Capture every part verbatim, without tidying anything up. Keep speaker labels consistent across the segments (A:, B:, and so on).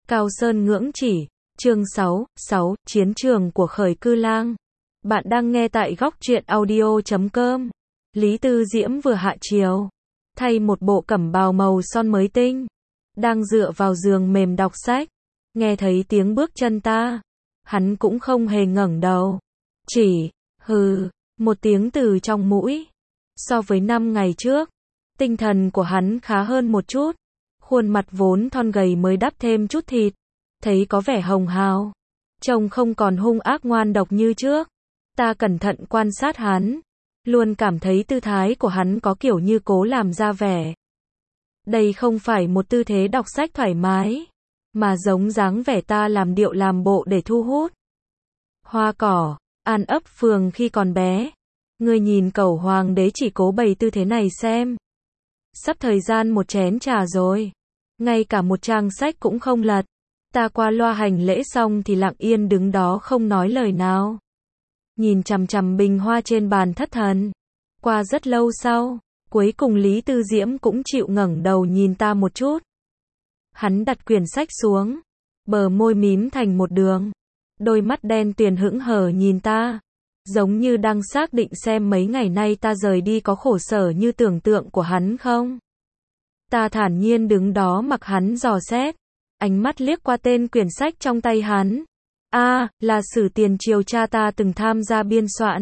A: Cao Sơn ngưỡng chỉ, chương sáu, sáu, Chiến trường của Khởi Cư Lang. Bạn đang nghe tại góc truyện audio chấm com. Lý Tư Diễm vừa hạ chiều, thay một bộ cẩm bào màu son mới tinh, đang dựa vào giường mềm đọc sách, nghe thấy tiếng bước chân ta, hắn cũng không hề ngẩng đầu, chỉ, hừ, một tiếng từ trong mũi. So với năm ngày trước, tinh thần của hắn khá hơn một chút, khuôn mặt vốn thon gầy mới đắp thêm chút thịt, thấy có vẻ hồng hào, trông không còn hung ác ngoan độc như trước. Ta cẩn thận quan sát hắn, luôn cảm thấy tư thái của hắn có kiểu như cố làm ra vẻ. Đây không phải một tư thế đọc sách thoải mái, mà giống dáng vẻ ta làm điệu làm bộ để thu hút. Hoa cỏ, An ấp phường khi còn bé. Ngươi nhìn Cẩu Hoàng đế chỉ cố bày tư thế này xem. Sắp thời gian một chén trà rồi, ngay cả một trang sách cũng không lật. Ta qua loa hành lễ xong thì lặng yên đứng đó không nói lời nào, nhìn chằm chằm bình hoa trên bàn thất thần. Qua rất lâu sau, cuối cùng Lý Tư Diễm cũng chịu ngẩng đầu nhìn ta một chút. Hắn đặt quyển sách xuống, bờ môi mím thành một đường, đôi mắt đen tuyền hững hờ nhìn ta, giống như đang xác định xem mấy ngày nay ta rời đi có khổ sở như tưởng tượng của hắn không. Ta thản nhiên đứng đó mặc hắn dò xét, ánh mắt liếc qua tên quyển sách trong tay hắn. A, à, là Sử Tiền Triều cha ta từng tham gia biên soạn.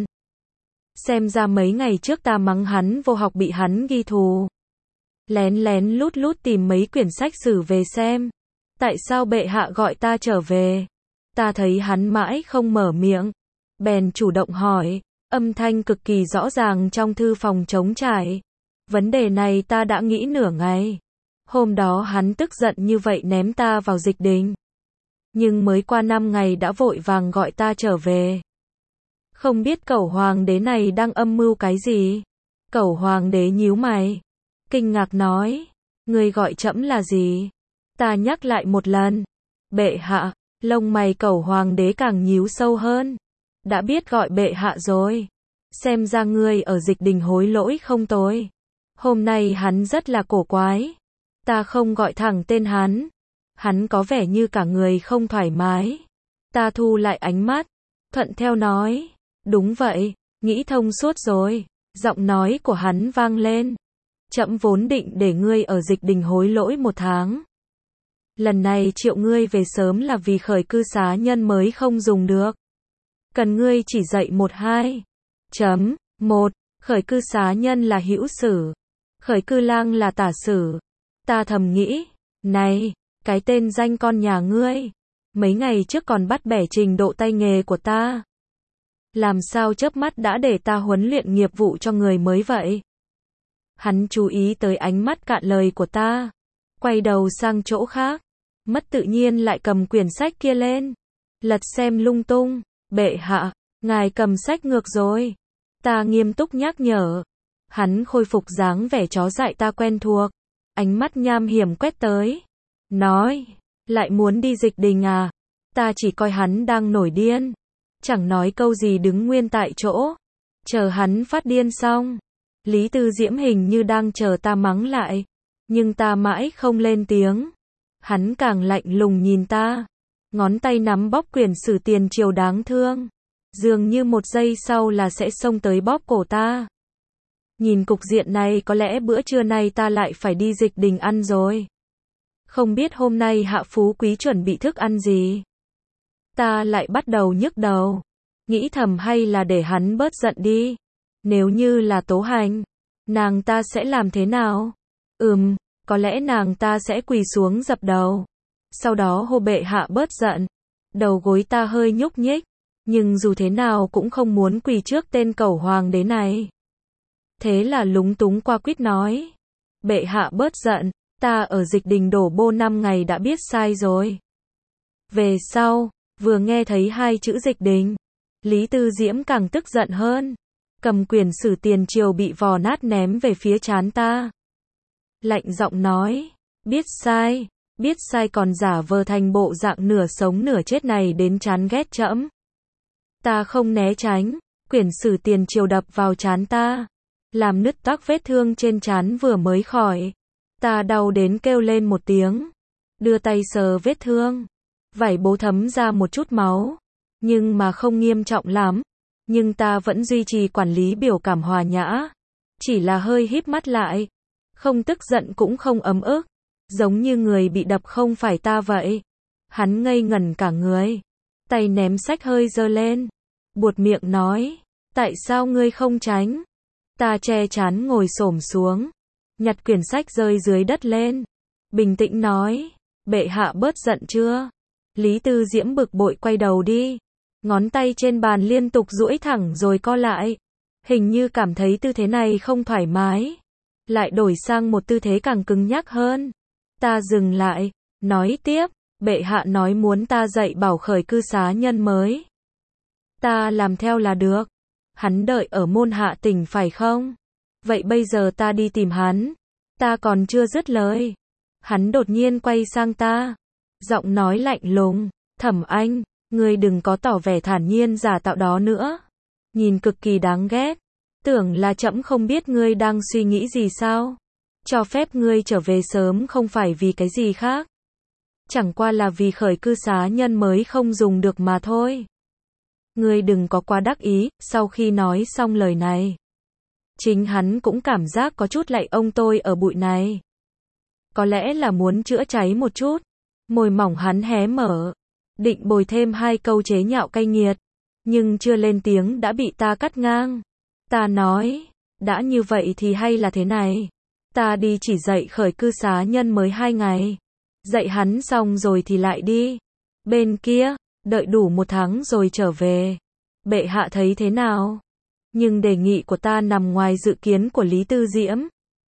A: Xem ra mấy ngày trước ta mắng hắn vô học bị hắn ghi thù. Lén lén lút lút tìm mấy quyển sách sử về xem. Tại sao bệ hạ gọi ta trở về? Ta thấy hắn mãi không mở miệng, bèn chủ động hỏi, âm thanh cực kỳ rõ ràng trong thư phòng trống trải. Vấn đề này ta đã nghĩ nửa ngày. Hôm đó hắn tức giận như vậy ném ta vào dịch đình, nhưng mới qua năm ngày đã vội vàng gọi ta trở về. Không biết Cẩu Hoàng đế này đang âm mưu cái gì? Cẩu Hoàng đế nhíu mày, kinh ngạc nói, ngươi gọi trẫm là gì? Ta nhắc lại một lần. Bệ hạ. Lông mày Cẩu Hoàng đế càng nhíu sâu hơn. Đã biết gọi bệ hạ rồi. Xem ra ngươi ở dịch đình hối lỗi không tồi. Hôm nay hắn rất là cổ quái. Ta không gọi thẳng tên hắn. Hắn có vẻ như cả người không thoải mái. Ta thu lại ánh mắt, thuận theo nói, đúng vậy, nghĩ thông suốt rồi. Giọng nói của hắn vang lên, trẫm vốn định để ngươi ở dịch đình hối lỗi một tháng. Lần này triệu ngươi về sớm là vì khởi cư xá nhân mới không dùng được. Cần ngươi chỉ dạy một hai. Chấm, một, khởi cư xá nhân là hữu sử, khởi cư lang là tả sử. Ta thầm nghĩ, này, cái tên danh con nhà ngươi, mấy ngày trước còn bắt bẻ trình độ tay nghề của ta. Làm sao chớp mắt đã để ta huấn luyện nghiệp vụ cho người mới vậy? Hắn chú ý tới ánh mắt cạn lời của ta, quay đầu sang chỗ khác, mất tự nhiên lại cầm quyển sách kia lên, lật xem lung tung. Bệ hạ, ngài cầm sách ngược rồi. Ta nghiêm túc nhắc nhở. Hắn khôi phục dáng vẻ chó dại ta quen thuộc, ánh mắt nham hiểm quét tới, nói, lại muốn đi dịch đình à? Ta chỉ coi hắn đang nổi điên, chẳng nói câu gì đứng nguyên tại chỗ, chờ hắn phát điên xong. Lý Tư Diễm hình như đang chờ ta mắng lại, nhưng ta mãi không lên tiếng. Hắn càng lạnh lùng nhìn ta, ngón tay nắm bóp quyển Sử Tiền Triều đáng thương, dường như một giây sau là sẽ xông tới bóp cổ ta. Nhìn cục diện này có lẽ bữa trưa nay ta lại phải đi dịch đình ăn rồi. Không biết hôm nay hạ phú quý chuẩn bị thức ăn gì. Ta lại bắt đầu nhức đầu, nghĩ thầm hay là để hắn bớt giận đi. Nếu như là Tố Hành, nàng ta sẽ làm thế nào? Ừm, có lẽ nàng ta sẽ quỳ xuống dập đầu, sau đó hô bệ hạ bớt giận. Đầu gối ta hơi nhúc nhích, nhưng dù thế nào cũng không muốn quỳ trước tên Cẩu Hoàng đế này. Thế là lúng túng qua quýt nói, bệ hạ bớt giận, ta ở dịch đình đổ bô năm ngày đã biết sai rồi. Về sau, vừa nghe thấy hai chữ dịch đình, Lý Tư Diễm càng tức giận hơn, cầm quyển Sử Tiền Triều bị vò nát ném về phía trán ta. Lạnh giọng nói, biết sai, biết sai còn giả vờ thành bộ dạng nửa sống nửa chết này đến chán ghét trẫm. Ta không né tránh, quyển Sử Tiền Triều đập vào trán ta, làm nứt toác vết thương trên trán vừa mới khỏi. Ta đau đến kêu lên một tiếng, đưa tay sờ vết thương. Vải bố thấm ra một chút máu, nhưng mà không nghiêm trọng lắm. Nhưng ta vẫn duy trì quản lý biểu cảm hòa nhã. Chỉ là hơi híp mắt lại. Không tức giận cũng không ấm ức. Giống như người bị đập không phải ta vậy. Hắn ngây ngẩn cả người. Tay ném sách hơi giơ lên. Buột miệng nói. Tại sao ngươi không tránh? Ta che chắn ngồi xổm xuống. Nhặt quyển sách rơi dưới đất lên. Bình tĩnh nói. Bệ hạ bớt giận chưa? Lý Tư Diễm bực bội quay đầu đi. Ngón tay trên bàn liên tục duỗi thẳng rồi co lại. Hình như cảm thấy tư thế này không thoải mái. Lại đổi sang một tư thế càng cứng nhắc hơn. Ta dừng lại. Nói tiếp. Bệ hạ nói muốn ta dạy bảo khởi cư xá nhân mới. Ta làm theo là được. Hắn đợi ở môn Hạ Tỉnh phải không? Vậy bây giờ ta đi tìm hắn. Ta còn chưa dứt lời. Hắn đột nhiên quay sang ta. Giọng nói lạnh lùng. Thẩm Anh, ngươi đừng có tỏ vẻ thản nhiên giả tạo đó nữa. Nhìn cực kỳ đáng ghét. Tưởng là trẫm không biết ngươi đang suy nghĩ gì sao? Cho phép ngươi trở về sớm không phải vì cái gì khác. Chẳng qua là vì khởi cư xá nhân mới không dùng được mà thôi. Ngươi đừng có quá đắc ý. Sau khi nói xong lời này, chính hắn cũng cảm giác có chút lạy ông tôi ở bụi này. Có lẽ là muốn chữa cháy một chút. Môi mỏng hắn hé mở. Định bồi thêm hai câu chế nhạo cay nghiệt. Nhưng chưa lên tiếng đã bị ta cắt ngang. Ta nói. Đã như vậy thì hay là thế này. Ta đi chỉ dạy khởi cư xá nhân mới hai ngày. Dạy hắn xong rồi thì lại đi. Bên kia. Đợi đủ một tháng rồi trở về. Bệ hạ thấy thế nào? Nhưng đề nghị của ta nằm ngoài dự kiến của Lý Tư Diễm.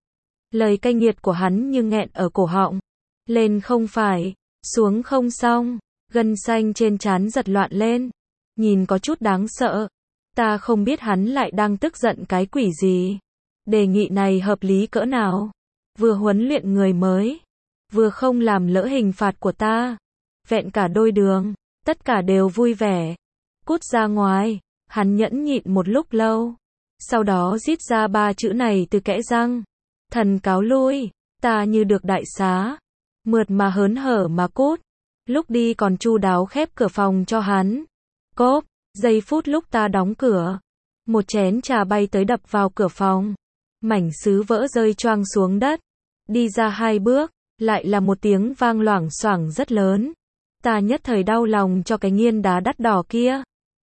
A: Lời cay nghiệt của hắn như nghẹn ở cổ họng. Lên không phải, xuống không xong. Gân xanh trên trán giật loạn lên. Nhìn có chút đáng sợ. Ta không biết hắn lại đang tức giận cái quỷ gì. Đề nghị này hợp lý cỡ nào? Vừa huấn luyện người mới, vừa không làm lỡ hình phạt của ta. Vẹn cả đôi đường. Tất cả đều vui vẻ. Cút ra ngoài. Hắn nhẫn nhịn một lúc lâu. Sau đó rít ra ba chữ này từ kẽ răng. Thần cáo lui. Ta như được đại xá. Mượt mà hớn hở mà cút. Lúc đi còn chu đáo khép cửa phòng cho hắn. Cốp. Giây phút lúc ta đóng cửa. Một chén trà bay tới đập vào cửa phòng. Mảnh sứ vỡ rơi choang xuống đất. Đi ra hai bước. Lại là một tiếng vang loảng xoảng rất lớn. Ta nhất thời đau lòng cho cái nghiên đá đắt đỏ kia.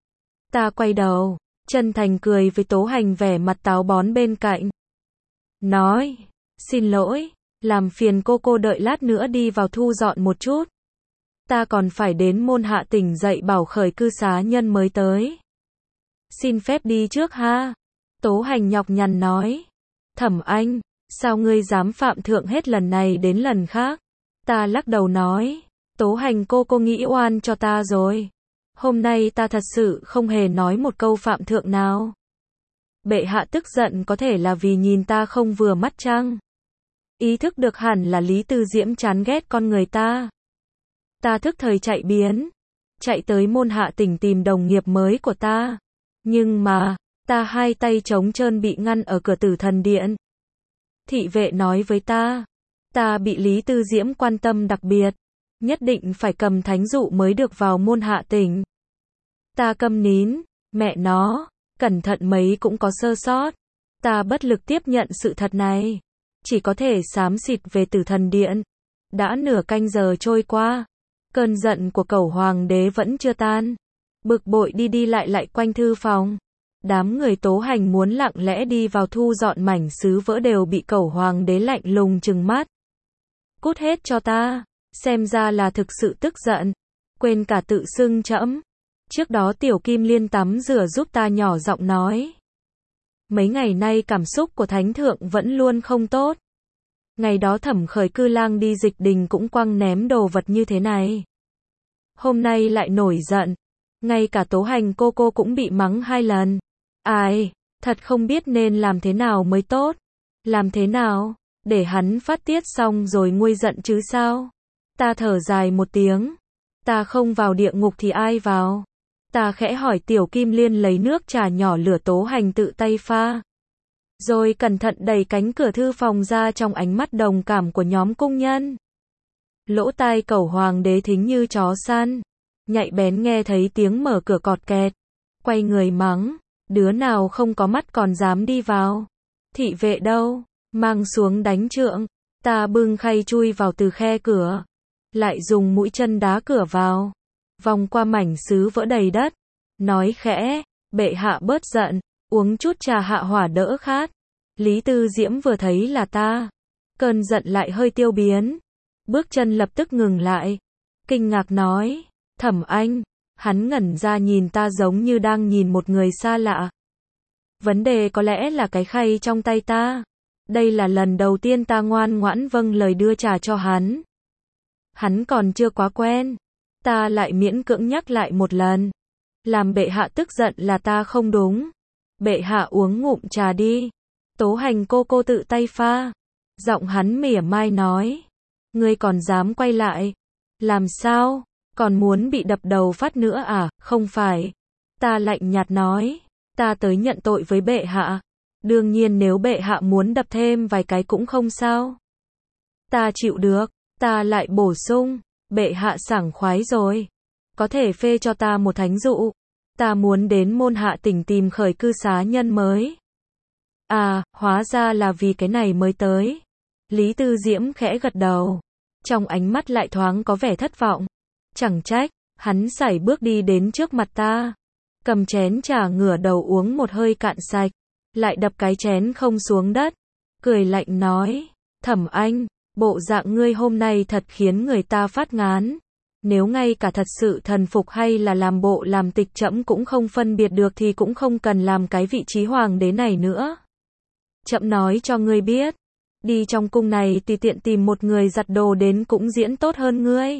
A: Ta quay đầu, chân thành cười với Tố Hành vẻ mặt táo bón bên cạnh. Nói, xin lỗi, làm phiền cô cô đợi lát nữa đi vào thu dọn một chút. Ta còn phải đến môn Hạ Tỉnh dạy bảo khởi cư xá nhân mới tới. Xin phép đi trước ha. Tố Hành nhọc nhằn nói. Thẩm Anh, sao ngươi dám phạm thượng hết lần này đến lần khác? Ta lắc đầu nói. Tố Hành cô cô nghĩ oan cho ta rồi. Hôm nay ta thật sự không hề nói một câu phạm thượng nào. Bệ hạ tức giận có thể là vì nhìn ta không vừa mắt chăng? Ý thức được hẳn là Lý Tư Diễm chán ghét con người ta. Ta thức thời chạy biến. Chạy tới môn Hạ Tỉnh tìm đồng nghiệp mới của ta. Nhưng mà, ta hai tay trống trơn bị ngăn ở cửa Tử Thần Điện. Thị vệ nói với ta. Ta bị Lý Tư Diễm quan tâm đặc biệt. Nhất định phải cầm thánh dụ mới được vào môn Hạ Tỉnh. Ta câm nín. Mẹ nó. Cẩn thận mấy cũng có sơ sót. Ta bất lực tiếp nhận sự thật này. Chỉ có thể xám xịt về Tử Thần Điện. Đã nửa canh giờ trôi qua. Cơn giận của Cẩu Hoàng đế vẫn chưa tan. Bực bội đi đi lại lại quanh thư phòng. Đám người Tố Hành muốn lặng lẽ đi vào thu dọn mảnh sứ vỡ đều bị Cẩu Hoàng đế lạnh lùng trừng mắt. Cút hết cho ta. Xem ra là thực sự tức giận. Quên cả tự xưng trẫm. Trước đó Tiểu Kim Liên tắm rửa giúp ta nhỏ giọng nói. Mấy ngày nay cảm xúc của Thánh Thượng vẫn luôn không tốt. Ngày đó Thẩm Khởi Cư Lang đi dịch đình cũng quăng ném đồ vật như thế này. Hôm nay lại nổi giận. Ngay cả Tố Hành cô cô cũng bị mắng hai lần. Ai, thật không biết nên làm thế nào mới tốt. Làm thế nào? Để hắn phát tiết xong rồi nguôi giận chứ sao? Ta thở dài một tiếng. Ta không vào địa ngục thì ai vào? Ta khẽ hỏi Tiểu Kim Liên lấy nước trà nhỏ lửa Tố Hành tự tay pha. Rồi cẩn thận đẩy cánh cửa thư phòng ra trong ánh mắt đồng cảm của nhóm cung nhân. Lỗ tai cẩu hoàng đế thính như chó săn, nhạy bén nghe thấy tiếng mở cửa cọt kẹt, quay người mắng, đứa nào không có mắt còn dám đi vào. Thị vệ đâu, mang xuống đánh trượng. Ta bưng khay chui vào từ khe cửa, lại dùng mũi chân đá cửa vào, vòng qua mảnh sứ vỡ đầy đất, nói khẽ, bệ hạ bớt giận, uống chút trà hạ hỏa đỡ khát. Lý Tư Diễm vừa thấy là ta, cơn giận lại hơi tiêu biến, bước chân lập tức ngừng lại, kinh ngạc nói, Thẩm Anh. Hắn ngẩn ra nhìn ta giống như đang nhìn một người xa lạ. Vấn đề có lẽ là cái khay trong tay ta. Đây là lần đầu tiên ta ngoan ngoãn vâng lời đưa trà cho hắn. Hắn còn chưa quá quen. Ta lại miễn cưỡng nhắc lại một lần. Làm bệ hạ tức giận là ta không đúng. Bệ hạ uống ngụm trà đi. Tố Hành cô cô tự tay pha. Giọng hắn mỉa mai nói. Ngươi còn dám quay lại. Làm sao? Còn muốn bị đập đầu phát nữa à? Không phải. Ta lạnh nhạt nói. Ta tới nhận tội với bệ hạ. Đương nhiên nếu bệ hạ muốn đập thêm vài cái cũng không sao. Ta chịu được. Ta lại bổ sung. Bệ hạ sảng khoái rồi. Có thể phê cho ta một thánh dụ. Ta muốn đến Môn Hạ Tỉnh tìm khởi cư xá nhân mới. À, hóa ra là vì cái này mới tới. Lý Tư Diễm khẽ gật đầu. Trong ánh mắt lại thoáng có vẻ thất vọng. Chẳng trách, hắn sải bước đi đến trước mặt ta. Cầm chén trà ngửa đầu uống một hơi cạn sạch. Lại đập cái chén không xuống đất. Cười lạnh nói. Thẩm Anh, bộ dạng ngươi hôm nay thật khiến người ta phát ngán. Nếu ngay cả thật sự thần phục hay là làm bộ làm tịch trẫm cũng không phân biệt được thì cũng không cần làm cái vị trí hoàng đế này nữa. Trẫm nói cho ngươi biết. Đi trong cung này tùy tiện tìm một người giặt đồ đến cũng diễn tốt hơn ngươi.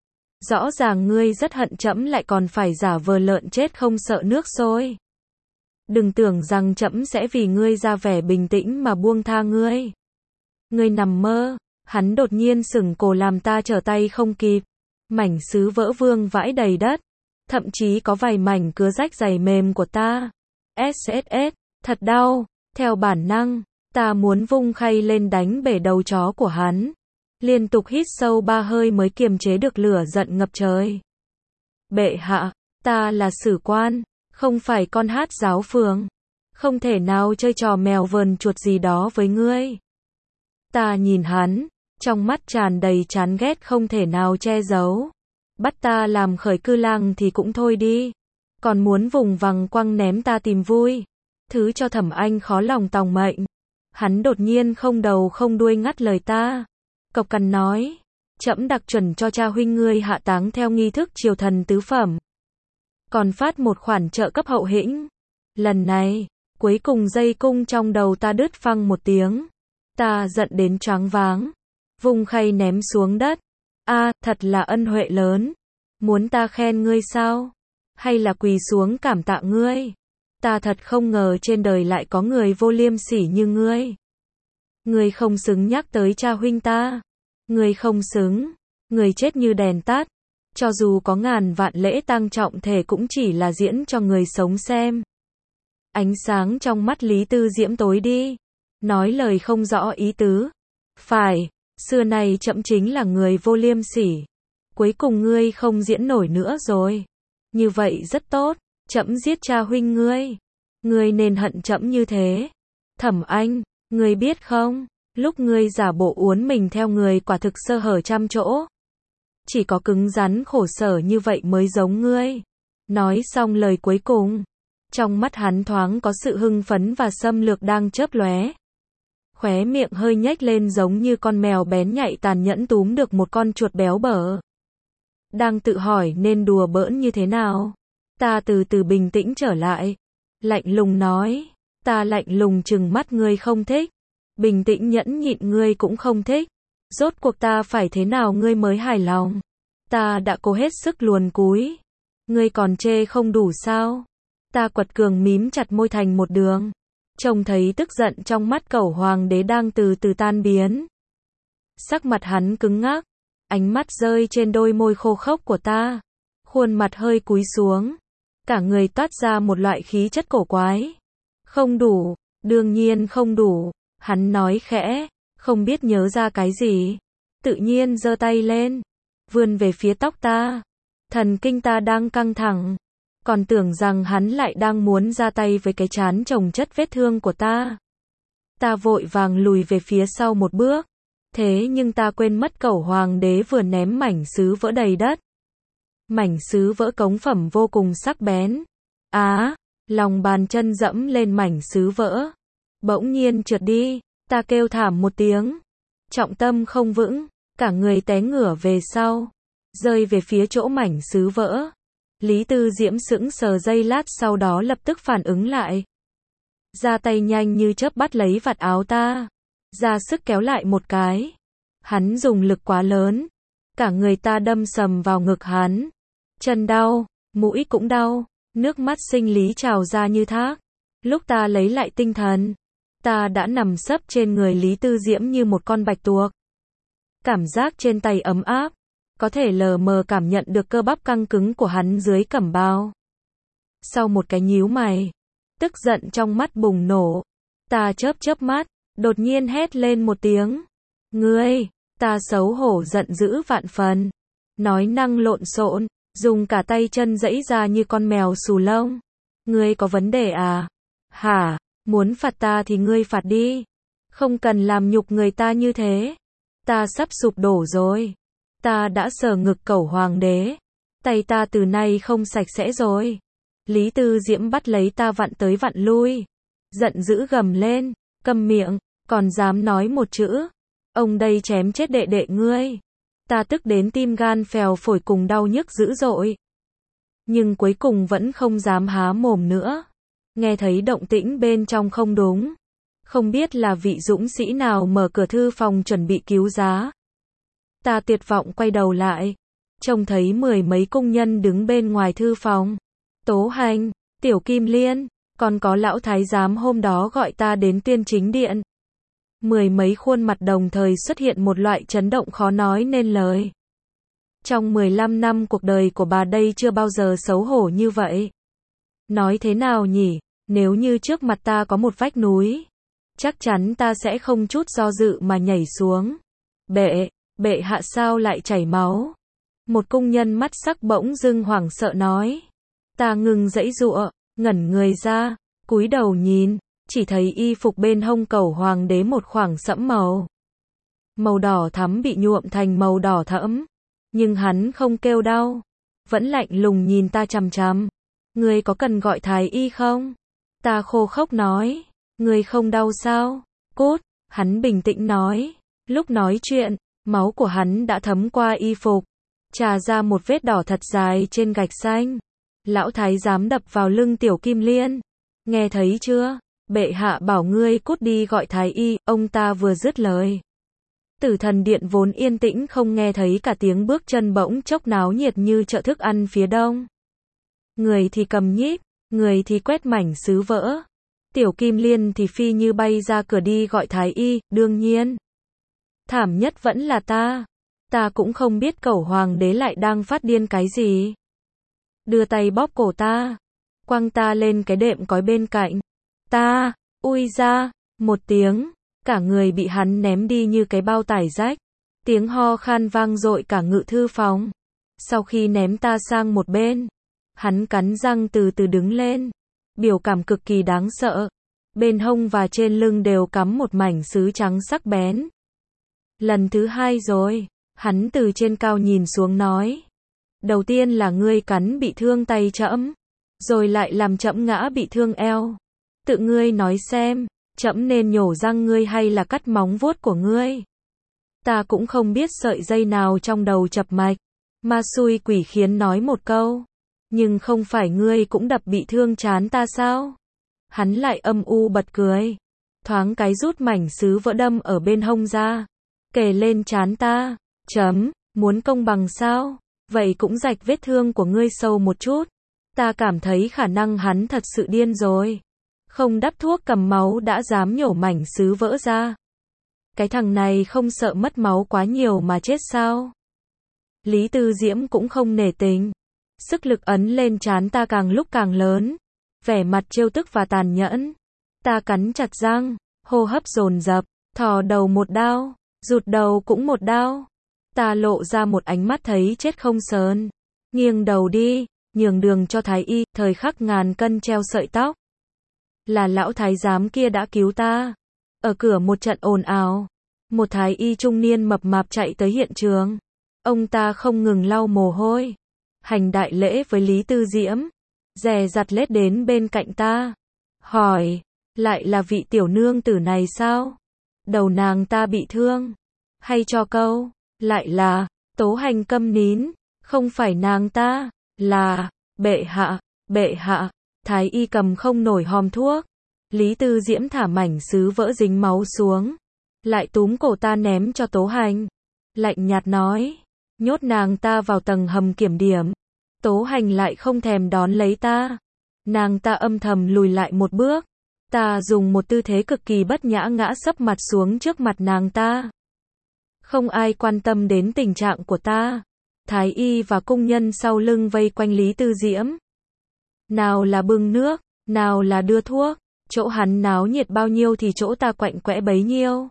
A: Rõ ràng ngươi rất hận trẫm lại còn phải giả vờ lợn chết không sợ nước sôi. Đừng tưởng rằng trẫm sẽ vì ngươi ra vẻ bình tĩnh mà buông tha ngươi. Ngươi nằm mơ. Hắn đột nhiên sững cổ làm ta trở tay không kịp. Mảnh sứ vỡ vương vãi đầy đất. Thậm chí có vài mảnh cứa rách giày mềm của ta. ét ét ét, thật đau. Theo bản năng, ta muốn vung khay lên đánh bể đầu chó của hắn. Liên tục hít sâu ba hơi mới kiềm chế được lửa giận ngập trời. Bệ hạ, ta là sử quan, không phải con hát giáo phường. Không thể nào chơi trò mèo vờn chuột gì đó với ngươi. Ta nhìn hắn, trong mắt tràn đầy chán ghét không thể nào che giấu. Bắt ta làm khởi cư lang thì cũng thôi đi. Còn muốn vùng vằng quăng ném ta tìm vui. Thứ cho Thẩm Anh khó lòng tòng mệnh. Hắn đột nhiên không đầu không đuôi ngắt lời ta. Cộc cằn nói. Trẫm đặc chuẩn cho cha huynh ngươi hạ táng theo nghi thức triều thần tứ phẩm. Còn phát một khoản trợ cấp hậu hĩnh. Lần này, cuối cùng dây cung trong đầu ta đứt phăng một tiếng. Ta giận đến choáng váng. Vung khay ném xuống đất. A, à, thật là ân huệ lớn. Muốn ta khen ngươi sao? Hay là quỳ xuống cảm tạ ngươi? Ta thật không ngờ trên đời lại có người vô liêm sỉ như ngươi. Ngươi không xứng nhắc tới cha huynh ta. Ngươi không xứng. Ngươi chết như đèn tắt. Cho dù có ngàn vạn lễ tang trọng thể cũng chỉ là diễn cho người sống xem. Ánh sáng trong mắt Lý Tư Diễm tối đi. Nói lời không rõ ý tứ. Phải, xưa nay trẫm chính là người vô liêm sỉ. Cuối cùng ngươi không diễn nổi nữa rồi. Như vậy rất tốt, trẫm giết cha huynh ngươi. Ngươi nên hận trẫm như thế. Thẩm Anh, ngươi biết không, lúc ngươi giả bộ uốn mình theo người quả thực sơ hở trăm chỗ. Chỉ có cứng rắn khổ sở như vậy mới giống ngươi. Nói xong lời cuối cùng, trong mắt hắn thoáng có sự hưng phấn và xâm lược đang chớp lóe. Khóe miệng hơi nhếch lên giống như con mèo bén nhạy tàn nhẫn túm được một con chuột béo bở. Đang tự hỏi nên đùa bỡn như thế nào. Ta từ từ bình tĩnh trở lại. Lạnh lùng nói. Ta lạnh lùng trừng mắt ngươi không thích. Bình tĩnh nhẫn nhịn ngươi cũng không thích. Rốt cuộc ta phải thế nào ngươi mới hài lòng. Ta đã cố hết sức luồn cúi. Ngươi còn chê không đủ sao. Ta quật cường mím chặt môi thành một đường. Trông thấy tức giận trong mắt cẩu hoàng đế đang từ từ tan biến. Sắc mặt hắn cứng ngắc. Ánh mắt rơi trên đôi môi khô khốc của ta. Khuôn mặt hơi cúi xuống. Cả người toát ra một loại khí chất cổ quái. Không đủ, đương nhiên không đủ. Hắn nói khẽ, không biết nhớ ra cái gì. tự nhiên giơ tay lên, vươn về phía tóc ta. Thần kinh ta đang căng thẳng, còn tưởng rằng hắn lại đang muốn ra tay với cái trán chồng chất vết thương của ta. Ta vội vàng lùi về phía sau một bước, thế nhưng ta quên mất cẩu hoàng đế vừa ném mảnh sứ vỡ đầy đất. Mảnh sứ vỡ cống phẩm vô cùng sắc bén. Á, lòng bàn chân dẫm lên mảnh sứ vỡ, bỗng nhiên trượt đi, ta kêu thảm một tiếng, trọng tâm không vững, cả người té ngửa về sau, rơi về phía chỗ mảnh sứ vỡ. Lý Tư Diễm sững sờ giây lát sau đó lập tức phản ứng lại. Ra tay nhanh như chớp bắt lấy vạt áo ta, ra sức kéo lại một cái. Hắn dùng lực quá lớn, cả người ta đâm sầm vào ngực hắn. Chân đau, mũi cũng đau, nước mắt sinh lý trào ra như thác. Lúc ta lấy lại tinh thần, ta đã nằm sấp trên người Lý Tư Diễm như một con bạch tuộc. Cảm giác trên tay ấm áp, có thể lờ mờ cảm nhận được cơ bắp căng cứng của hắn dưới cẩm bào. Sau một cái nhíu mày, tức giận trong mắt bùng nổ, ta chớp chớp mắt, đột nhiên hét lên một tiếng. Ngươi, ta xấu hổ giận dữ vạn phần, nói năng lộn xộn, dùng cả tay chân giãy ra như con mèo xù lông. Ngươi có vấn đề à? Hả? Muốn phạt ta thì ngươi phạt đi, không cần làm nhục người ta như thế. Ta sắp sụp đổ rồi. Ta đã sờ ngực cẩu hoàng đế, tay ta từ nay không sạch sẽ rồi. Lý Tư Diễm bắt lấy ta vặn tới vặn lui, giận dữ gầm lên, câm miệng, còn dám nói một chữ, ông đây chém chết đệ đệ ngươi. Ta tức đến tim gan phèo phổi cùng đau nhức dữ dội, nhưng cuối cùng vẫn không dám há mồm nữa. Nghe thấy động tĩnh bên trong không đúng, không biết là vị dũng sĩ nào mở cửa thư phòng chuẩn bị cứu giá. Ta tuyệt vọng quay đầu lại, trông thấy mười mấy công nhân đứng bên ngoài thư phòng. Tố Hành, Tiểu Kim Liên, còn có lão thái giám hôm đó gọi ta đến tuyên chính điện. Mười mấy khuôn mặt đồng thời xuất hiện một loại chấn động khó nói nên lời. Trong mười lăm năm cuộc đời của bà đây chưa bao giờ xấu hổ như vậy. Nói thế nào nhỉ, nếu như trước mặt ta có một vách núi, chắc chắn ta sẽ không chút do dự mà nhảy xuống. Bệ, bệ hạ sao lại chảy máu? Một công nhân mắt sắc bỗng dưng hoảng sợ nói. Ta ngừng giãy giụa, ngẩn người ra, cúi đầu nhìn, chỉ thấy y phục bên hông cẩu hoàng đế một khoảng sẫm màu. Màu đỏ thắm bị nhuộm thành màu đỏ thẫm, nhưng hắn không kêu đau, vẫn lạnh lùng nhìn ta chằm chằm. Ngươi có cần gọi thái y không? Ta khô khốc nói. Ngươi không đau sao? Cút, hắn bình tĩnh nói. Lúc nói chuyện, máu của hắn đã thấm qua y phục, trà ra một vết đỏ thật dài trên gạch xanh. Lão thái giám đập vào lưng Tiểu Kim Liên. Nghe thấy chưa? Bệ hạ bảo ngươi cút đi gọi thái y. Ông ta vừa dứt lời, Tử Thần Điện vốn yên tĩnh không nghe thấy cả tiếng bước chân bỗng chốc náo nhiệt như chợ thức ăn phía đông. Người thì cầm nhíp, người thì quét mảnh sứ vỡ. Tiểu Kim Liên thì phi như bay ra cửa đi gọi thái y. Đương nhiên, thảm nhất vẫn là ta. Ta cũng không biết cẩu hoàng đế lại đang phát điên cái gì. Đưa tay bóp cổ ta, quăng ta lên cái đệm cói bên cạnh. Ta, ui ra, một tiếng, cả người bị hắn ném đi như cái bao tải rách. Tiếng ho khan vang dội cả ngự thư phòng. Sau khi ném ta sang một bên, hắn cắn răng từ từ đứng lên, biểu cảm cực kỳ đáng sợ. Bên hông và trên lưng đều cắm một mảnh sứ trắng sắc bén. Lần thứ hai rồi, hắn từ trên cao nhìn xuống nói. Đầu tiên là ngươi cắn bị thương tay trẫm, rồi lại làm trẫm ngã bị thương eo. Tự ngươi nói xem, trẫm nên nhổ răng ngươi hay là cắt móng vuốt của ngươi? Ta cũng không biết sợi dây nào trong đầu chập mạch, ma xui quỷ khiến nói một câu. Nhưng không phải ngươi cũng đập bị thương trán ta sao? Hắn lại âm u bật cười, thoáng cái rút mảnh sứ vỡ đâm ở bên hông ra, kề lên trán ta. Chấm, muốn công bằng sao? Vậy cũng rạch vết thương của ngươi sâu một chút. Ta cảm thấy khả năng hắn thật sự điên rồi. Không đắp thuốc cầm máu đã dám nhổ mảnh sứ vỡ ra. Cái thằng này không sợ mất máu quá nhiều mà chết sao? Lý Tư Diễm cũng không nể tình. Sức lực ấn lên trán ta càng lúc càng lớn. Vẻ mặt trêu tức và tàn nhẫn. Ta cắn chặt răng, hô hấp dồn dập, thò đầu một đao, rụt đầu cũng một đao. Ta lộ ra một ánh mắt thấy chết không sờn. Nghiêng đầu đi, nhường đường cho thái y, thời khắc ngàn cân treo sợi tóc. Là lão thái giám kia đã cứu ta. Ở cửa một trận ồn ào. Một thái y trung niên mập mạp chạy tới hiện trường. Ông ta không ngừng lau mồ hôi. Hành đại lễ với Lý Tư Diễm. Dè dặt lết đến bên cạnh ta. Hỏi, lại là vị tiểu nương tử này sao? Đầu nàng ta bị thương. Hay cho câu, lại là, Tố Hành câm nín. Không phải nàng ta, là, bệ hạ, bệ hạ. Thái y cầm không nổi hòm thuốc. Lý Tư Diễm thả mảnh sứ vỡ dính máu xuống. Lại túm cổ ta ném cho Tố Hành. Lạnh nhạt nói, nhốt nàng ta vào tầng hầm kiểm điểm. Tố Hành lại không thèm đón lấy ta. Nàng ta âm thầm lùi lại một bước. Ta dùng một tư thế cực kỳ bất nhã ngã sấp mặt xuống trước mặt nàng ta. Không ai quan tâm đến tình trạng của ta. Thái y và cung nhân sau lưng vây quanh Lý Tư Diễm. Nào là bưng nước, nào là đưa thuốc. Chỗ hắn náo nhiệt bao nhiêu thì chỗ ta quạnh quẽ bấy nhiêu.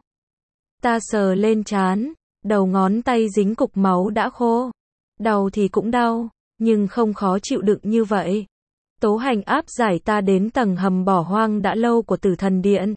A: Ta sờ lên trán, đầu ngón tay dính cục máu đã khô. Đau thì cũng đau, nhưng không khó chịu đựng như vậy. Tố Hành áp giải ta đến tầng hầm bỏ hoang đã lâu của Tử Thần Điện.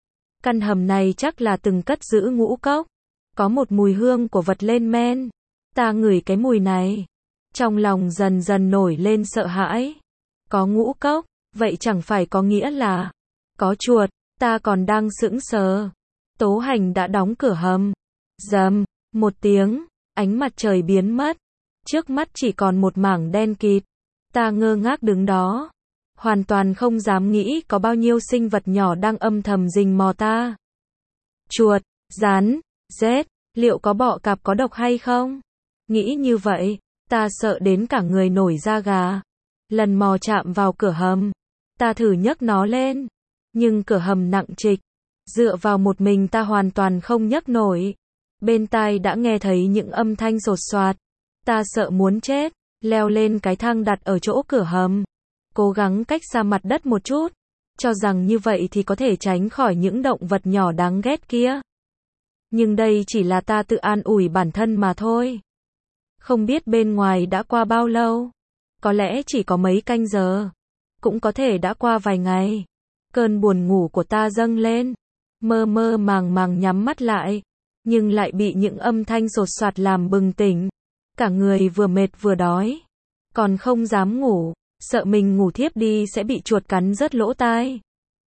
A: Căn hầm này chắc là từng cất giữ ngũ cốc. Có một mùi hương của vật lên men. Ta ngửi cái mùi này. Trong lòng dần dần nổi lên sợ hãi. Có ngũ cốc, vậy chẳng phải có nghĩa là có chuột. Ta còn đang sững sờ. Tố Hành đã đóng cửa hầm. Rầm, một tiếng, ánh mặt trời biến mất. Trước mắt chỉ còn một mảng đen kịt. Ta ngơ ngác đứng đó. Hoàn toàn không dám nghĩ có bao nhiêu sinh vật nhỏ đang âm thầm rình mò ta. Chuột, rắn, rết, liệu có bọ cạp có độc hay không? Nghĩ như vậy, ta sợ đến cả người nổi da gà. Lần mò chạm vào cửa hầm, ta thử nhấc nó lên. Nhưng cửa hầm nặng trịch. Dựa vào một mình ta hoàn toàn không nhấc nổi. Bên tai đã nghe thấy những âm thanh sột soạt. Ta sợ muốn chết, leo lên cái thang đặt ở chỗ cửa hầm. Cố gắng cách xa mặt đất một chút. Cho rằng như vậy thì có thể tránh khỏi những động vật nhỏ đáng ghét kia. Nhưng đây chỉ là ta tự an ủi bản thân mà thôi. Không biết bên ngoài đã qua bao lâu. Có lẽ chỉ có mấy canh giờ. Cũng có thể đã qua vài ngày. Cơn buồn ngủ của ta dâng lên. Mơ mơ màng màng nhắm mắt lại. Nhưng lại bị những âm thanh sột soạt làm bừng tỉnh. Cả người vừa mệt vừa đói. Còn không dám ngủ. Sợ mình ngủ thiếp đi sẽ bị chuột cắn rớt lỗ tai.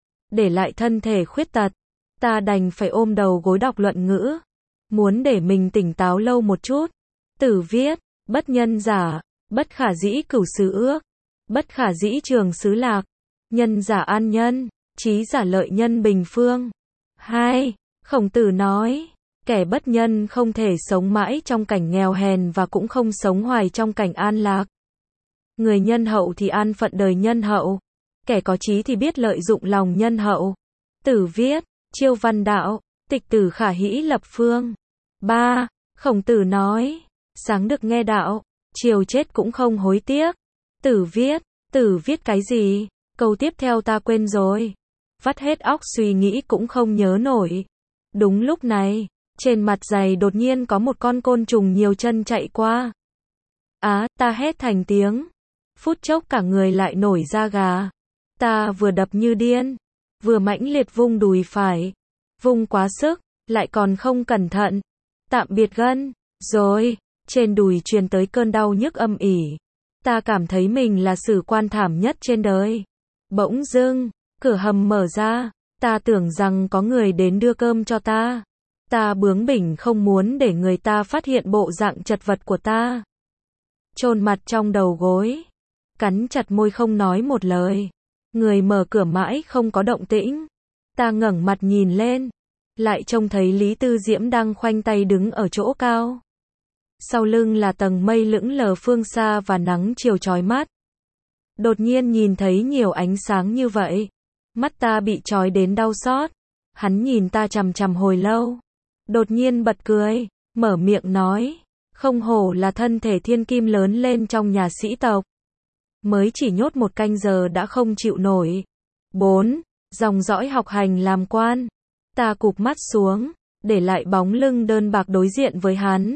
A: Để lại thân thể khuyết tật. Ta đành phải ôm đầu gối đọc luận ngữ. Muốn để mình tỉnh táo lâu một chút. Tử viết, bất nhân giả, bất khả dĩ cửu xứ ước. Bất khả dĩ trường xứ lạc. Nhân giả an nhân, trí giả lợi nhân bình phương. Hai. Khổng Tử nói, kẻ bất nhân không thể sống mãi trong cảnh nghèo hèn và cũng không sống hoài trong cảnh an lạc. Người nhân hậu thì an phận đời nhân hậu. Kẻ có trí thì biết lợi dụng lòng nhân hậu. Tử viết, chiêu văn đạo, tịch tử khả hĩ lập phương. Ba. Khổng Tử nói, sáng được nghe đạo, chiều chết cũng không hối tiếc. Tử viết, Tử viết cái gì? Câu tiếp theo ta quên rồi. Vắt hết óc suy nghĩ cũng không nhớ nổi. Đúng lúc này, trên mặt giày đột nhiên có một con côn trùng nhiều chân chạy qua. Á, ta hét thành tiếng. Phút chốc cả người lại nổi da gà. Ta vừa đập như điên, vừa mãnh liệt vung đùi phải. Vung quá sức, lại còn không cẩn thận. Tạm biệt gân, rồi, trên đùi truyền tới cơn đau nhức âm ỉ. Ta cảm thấy mình là sử quan thảm nhất trên đời. Bỗng dưng, cửa hầm mở ra, ta tưởng rằng có người đến đưa cơm cho ta. Ta bướng bỉnh không muốn để người ta phát hiện bộ dạng chật vật của ta. Chôn mặt trong đầu gối, cắn chặt môi không nói một lời. Người mở cửa mãi không có động tĩnh. Ta ngẩng mặt nhìn lên, lại trông thấy Lý Tư Diễm đang khoanh tay đứng ở chỗ cao. Sau lưng là tầng mây lững lờ phương xa và nắng chiều chói mắt. Đột nhiên nhìn thấy nhiều ánh sáng như vậy, mắt ta bị chói đến đau xót. Hắn nhìn ta chằm chằm hồi lâu, đột nhiên bật cười, mở miệng nói, không hổ là thân thể thiên kim lớn lên trong nhà sĩ tộc. Mới chỉ nhốt một canh giờ đã không chịu nổi. Bốn. Dòng dõi học hành làm quan. Ta cụp mắt xuống, để lại bóng lưng đơn bạc đối diện với hắn.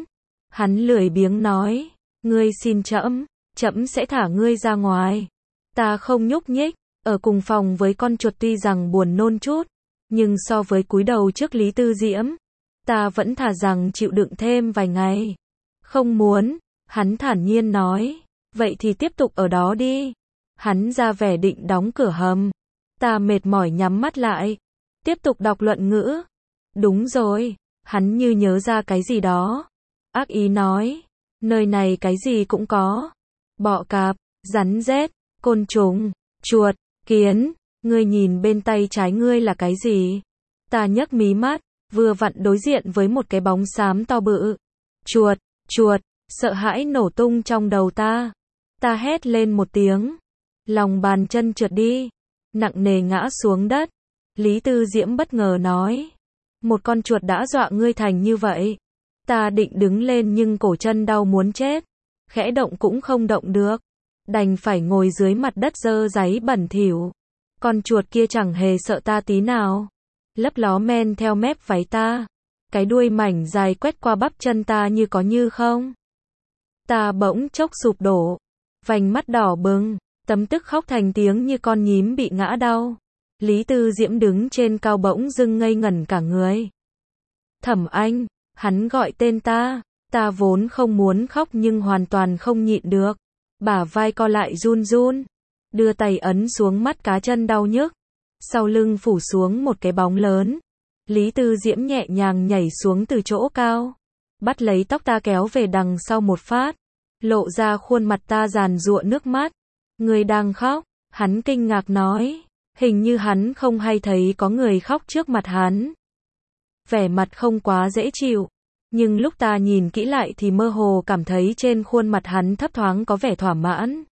A: Hắn lười biếng nói, ngươi xin trẫm, trẫm sẽ thả ngươi ra ngoài. Ta không nhúc nhích, ở cùng phòng với con chuột tuy rằng buồn nôn chút, nhưng so với cúi đầu trước Lý Tư Diễm, ta vẫn thà rằng chịu đựng thêm vài ngày. Không muốn, hắn thản nhiên nói, vậy thì tiếp tục ở đó đi. Hắn ra vẻ định đóng cửa hầm. Ta mệt mỏi nhắm mắt lại, tiếp tục đọc luận ngữ. Đúng rồi, hắn như nhớ ra cái gì đó. Ác ý nói, nơi này cái gì cũng có. Bọ cạp, rắn rết, côn trùng, chuột, kiến, ngươi nhìn bên tay trái ngươi là cái gì? Ta nhấc mí mắt, vừa vặn đối diện với một cái bóng xám to bự. Chuột, chuột, sợ hãi nổ tung trong đầu ta. Ta hét lên một tiếng, lòng bàn chân trượt đi, nặng nề ngã xuống đất. Lý Tư Diễm bất ngờ nói, một con chuột đã dọa ngươi thành như vậy. Ta định đứng lên nhưng cổ chân đau muốn chết, khẽ động cũng không động được, đành phải ngồi dưới mặt đất dơ dáy bẩn thỉu. Con chuột kia chẳng hề sợ ta tí nào, lấp ló men theo mép váy ta, cái đuôi mảnh dài quét qua bắp chân ta như có như không. Ta bỗng chốc sụp đổ, vành mắt đỏ bừng, tấm tức khóc thành tiếng như con nhím bị ngã đau. Lý Tư Diễm đứng trên cao bỗng dưng ngây ngẩn cả người. Thẩm Anh, hắn gọi tên ta, ta vốn không muốn khóc nhưng hoàn toàn không nhịn được. Bả vai co lại run run, đưa tay ấn xuống mắt cá chân đau nhức. Sau lưng phủ xuống một cái bóng lớn. Lý Tư Diễm nhẹ nhàng nhảy xuống từ chỗ cao, bắt lấy tóc ta kéo về đằng sau một phát, lộ ra khuôn mặt ta giàn giụa nước mắt. Người đang khóc, hắn kinh ngạc nói. Hình như hắn không hay thấy có người khóc trước mặt hắn. Vẻ mặt không quá dễ chịu, nhưng lúc ta nhìn kỹ lại thì mơ hồ cảm thấy trên khuôn mặt hắn thấp thoáng có vẻ thỏa mãn.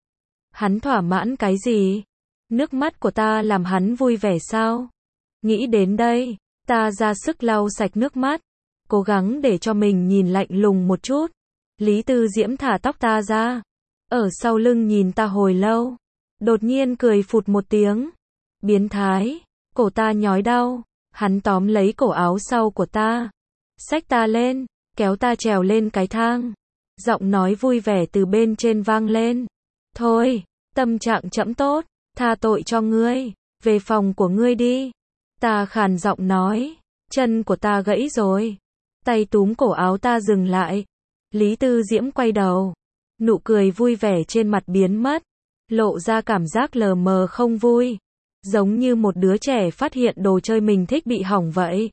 A: Hắn thỏa mãn cái gì? Nước mắt của ta làm hắn vui vẻ sao? Nghĩ đến đây, ta ra sức lau sạch nước mắt, cố gắng để cho mình nhìn lạnh lùng một chút. Lý Tư Diễm thả tóc ta ra, ở sau lưng nhìn ta hồi lâu, đột nhiên cười phụt một tiếng. Biến thái, cổ ta nhói đau, hắn tóm lấy cổ áo sau của ta, xách ta lên, kéo ta trèo lên cái thang. Giọng nói vui vẻ từ bên trên vang lên. Thôi, tâm trạng trẫm tốt, tha tội cho ngươi, về phòng của ngươi đi. Ta khàn giọng nói, chân của ta gãy rồi. Tay túm cổ áo ta dừng lại. Lý Tư Diễm quay đầu, nụ cười vui vẻ trên mặt biến mất, lộ ra cảm giác lờ mờ không vui, giống như một đứa trẻ phát hiện đồ chơi mình thích bị hỏng vậy.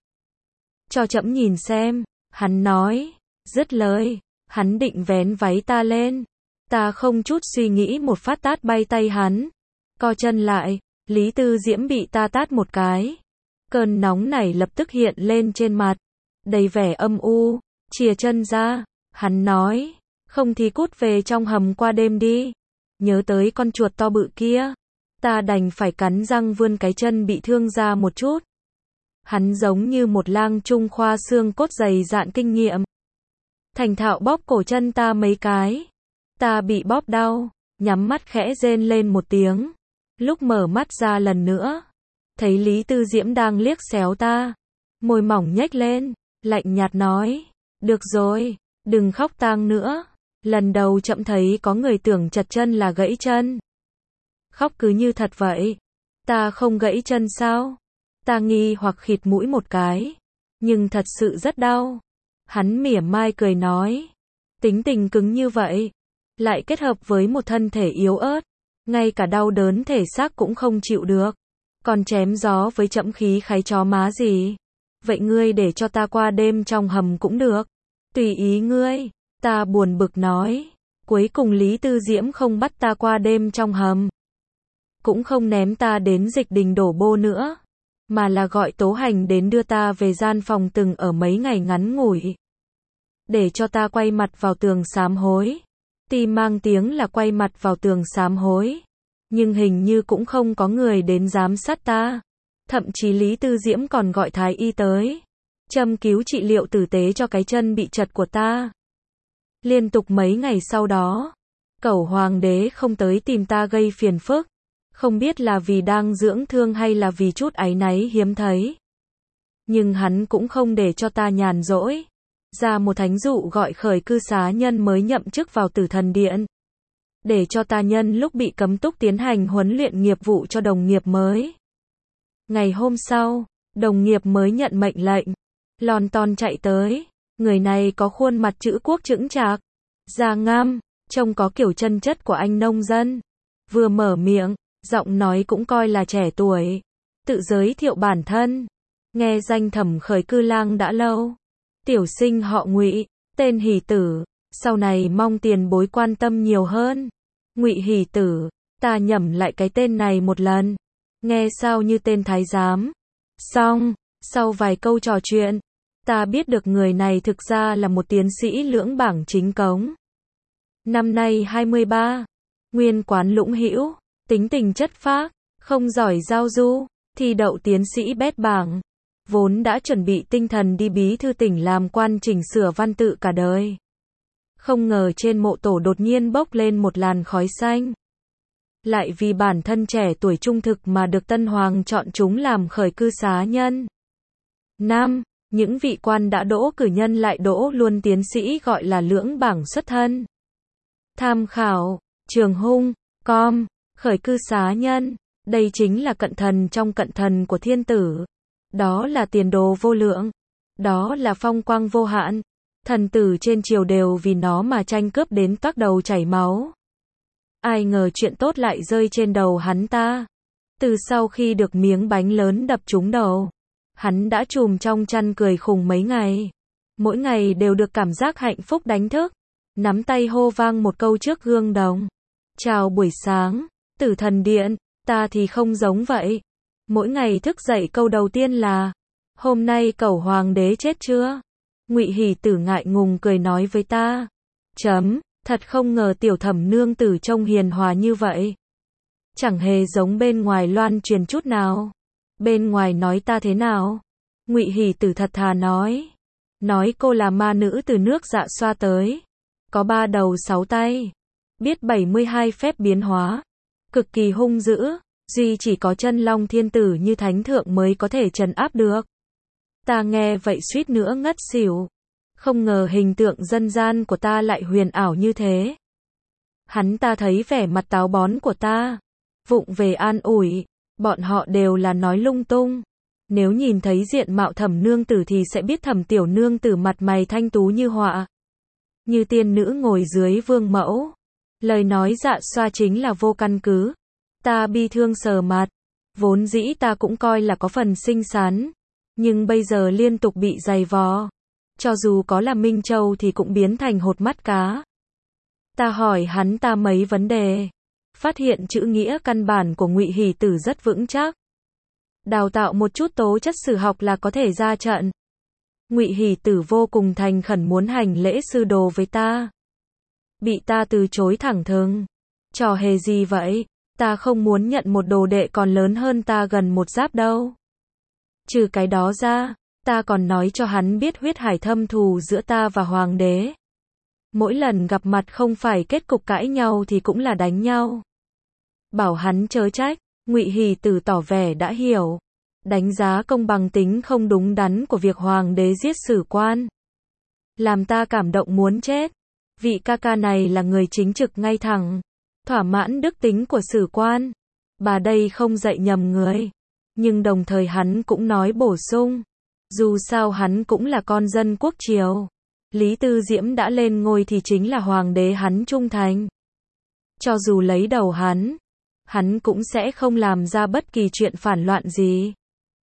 A: Cho trẫm nhìn xem, hắn nói. Dứt lời, hắn định vén váy ta lên. Ta không chút suy nghĩ một phát tát bay tay hắn, co chân lại. Lý Tư Diễm bị ta tát một cái, cơn nóng này lập tức hiện lên trên mặt, đầy vẻ âm u. Chìa chân ra, hắn nói, không thì cút về trong hầm qua đêm đi. Nhớ tới con chuột to bự kia, ta đành phải cắn răng vươn cái chân bị thương ra một chút. Hắn giống như một lang trung khoa xương cốt dày dạn kinh nghiệm, thành thạo bóp cổ chân ta mấy cái. Ta bị bóp đau, nhắm mắt khẽ rên lên một tiếng. Lúc mở mắt ra lần nữa, thấy Lý Tư Diễm đang liếc xéo ta, môi mỏng nhếch lên, lạnh nhạt nói, được rồi, đừng khóc tang nữa. Lần đầu trẫm thấy có người tưởng chật chân là gãy chân. Khóc cứ như thật vậy. Ta không gãy chân sao? Ta nghi hoặc khịt mũi một cái, nhưng thật sự rất đau. Hắn mỉa mai cười nói, tính tình cứng như vậy, lại kết hợp với một thân thể yếu ớt, ngay cả đau đớn thể xác cũng không chịu được, còn chém gió với trẫm khí khái chó má gì. Vậy ngươi để cho ta qua đêm trong hầm cũng được, tùy ý ngươi. Ta buồn bực nói. Cuối cùng Lý Tư Diễm không bắt ta qua đêm trong hầm, cũng không ném ta đến dịch đình đổ bô nữa, mà là gọi tố hành đến đưa ta về gian phòng từng ở mấy ngày ngắn ngủi, để cho ta quay mặt vào tường sám hối. Tuy mang tiếng là quay mặt vào tường sám hối, nhưng hình như cũng không có người đến giám sát ta. Thậm chí Lý Tư Diễm còn gọi thái y tới, châm cứu trị liệu tử tế cho cái chân bị chật của ta. Liên tục mấy ngày sau đó, Cẩu Hoàng đế không tới tìm ta gây phiền phức, không biết là vì đang dưỡng thương hay là vì chút áy náy hiếm thấy. Nhưng hắn cũng không để cho ta nhàn rỗi, ra một thánh dụ gọi khởi cư xá nhân mới nhậm chức vào Tử Thần Điện. Để cho ta nhân lúc bị cấm túc tiến hành huấn luyện nghiệp vụ cho đồng nghiệp mới. Ngày hôm sau, đồng nghiệp mới nhận mệnh lệnh. Lon ton chạy tới. Người này có khuôn mặt chữ quốc chững chạc. Da ngăm, trông có kiểu chân chất của anh nông dân. Vừa mở miệng, giọng nói cũng coi là trẻ tuổi. Tự giới thiệu bản thân. Nghe danh Thẩm Khởi Cư Lang đã lâu. Tiểu sinh họ Ngụy, tên Hỷ Tử. Sau này mong tiền bối quan tâm nhiều hơn. Ngụy Hỷ Tử, ta nhẩm lại cái tên này một lần. Nghe sao như tên thái giám. Xong, sau vài câu trò chuyện, ta biết được người này thực ra là một tiến sĩ lưỡng bảng chính cống. Năm nay hai mươi ba, nguyên quán Lũng Hữu, tính tình chất phác, không giỏi giao du, thi đậu tiến sĩ bét bảng. Vốn đã chuẩn bị tinh thần đi bí thư tỉnh làm quan chỉnh sửa văn tự cả đời. Không ngờ trên mộ tổ đột nhiên bốc lên một làn khói xanh. Lại vì bản thân trẻ tuổi trung thực mà được Tân Hoàng chọn chúng làm khởi cư xá nhân. Năm, những vị quan đã đỗ cử nhân lại đỗ luôn tiến sĩ gọi là lưỡng bảng xuất thân. Tham khảo, Trường Hung, com, khởi cư xá nhân, đây chính là cận thần trong cận thần của thiên tử. Đó là tiền đồ vô lượng. Đó là phong quang vô hạn. Thần tử trên triều đều vì nó mà tranh cướp đến các đầu chảy máu. Ai ngờ chuyện tốt lại rơi trên đầu hắn ta. Từ sau khi được miếng bánh lớn đập trúng đầu, hắn đã trùm trong chăn cười khùng mấy ngày. Mỗi ngày đều được cảm giác hạnh phúc đánh thức. Nắm tay hô vang một câu trước gương đồng. Chào buổi sáng, Tử Thần Điện, ta thì không giống vậy. Mỗi ngày thức dậy câu đầu tiên là, hôm nay cẩu hoàng đế chết chưa? Ngụy Hỷ Tử ngại ngùng cười nói với ta. Chấm, thật không ngờ tiểu Thẩm nương tử trông hiền hòa như vậy. Chẳng hề giống bên ngoài loan truyền chút nào. Bên ngoài nói ta thế nào? Ngụy Hỷ Tử thật thà nói. Nói cô là ma nữ từ nước Dạ Xoa tới. Có ba đầu sáu tay. Biết bảy mươi hai phép biến hóa. Cực kỳ hung dữ. Duy chỉ có chân long thiên tử như thánh thượng mới có thể trấn áp được. Ta nghe vậy suýt nữa ngất xỉu. Không ngờ hình tượng dân gian của ta lại huyền ảo như thế. Hắn ta thấy vẻ mặt táo bón của ta. Vụng về an ủi. Bọn họ đều là nói lung tung. Nếu nhìn thấy diện mạo Thẩm nương tử thì sẽ biết Thẩm tiểu nương tử mặt mày thanh tú như họa. Như tiên nữ ngồi dưới vương mẫu. Lời nói Dạ Xoa chính là vô căn cứ. Ta bi thương sờ mặt. Vốn dĩ ta cũng coi là có phần xinh xắn. Nhưng bây giờ liên tục bị giày vò. Cho dù có là Minh Châu thì cũng biến thành hột mắt cá. Ta hỏi hắn ta mấy vấn đề. Phát hiện chữ nghĩa căn bản của Ngụy Hỷ Tử rất vững chắc. Đào tạo một chút tố chất sử học là có thể ra trận. Ngụy Hỷ Tử vô cùng thành khẩn muốn hành lễ sư đồ với ta. Bị ta từ chối thẳng thừng. Trò hề gì vậy? Ta không muốn nhận một đồ đệ còn lớn hơn ta gần một giáp đâu. Trừ cái đó ra, ta còn nói cho hắn biết huyết hải thâm thù giữa ta và hoàng đế. Mỗi lần gặp mặt không phải kết cục cãi nhau thì cũng là đánh nhau. Bảo hắn chớ trách, Ngụy Hỷ Tử tỏ vẻ đã hiểu. Đánh giá công bằng tính không đúng đắn của việc hoàng đế giết sử quan. Làm ta cảm động muốn chết. Vị ca ca này là người chính trực ngay thẳng. Thỏa mãn đức tính của sử quan. Bà đây không dạy nhầm người. Nhưng đồng thời hắn cũng nói bổ sung. Dù sao hắn cũng là con dân quốc triều. Lý Tư Diễm đã lên ngôi thì chính là hoàng đế hắn trung thành. Cho dù lấy đầu hắn, hắn cũng sẽ không làm ra bất kỳ chuyện phản loạn gì.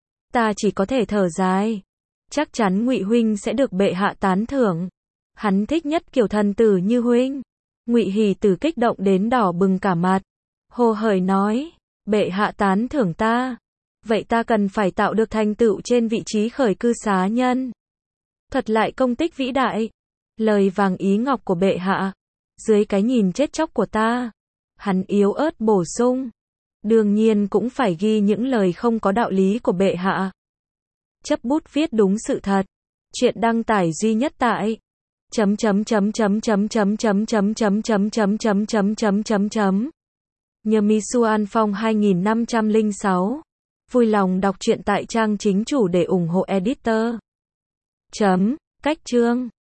A: Ta chỉ có thể thở dài. Chắc chắn Ngụy huynh sẽ được bệ hạ tán thưởng. Hắn thích nhất kiểu thần tử như huynh. Ngụy Hỷ Tử kích động đến đỏ bừng cả mặt. Hồ hởi nói, bệ hạ tán thưởng ta. Vậy ta cần phải tạo được thành tựu trên vị trí khởi cư xá nhân. Thuật lại công tích vĩ đại. Lời vàng ý ngọc của bệ hạ. Dưới cái nhìn chết chóc của ta. Hắn yếu ớt bổ sung. Đương nhiên cũng phải ghi những lời không có đạo lý của bệ hạ. Chấp bút viết đúng sự thật. Chuyện đăng tải duy nhất tại chấm chấm chấm chấm chấm chấm chấm chấm chấm chấm chấm chấm chấm chấm chấm chấm Nhờ Misu An Phong hai nghìn năm trăm lẻ sáu. Vui lòng đọc truyện tại trang chính chủ để ủng hộ editor. Chấm, cách chương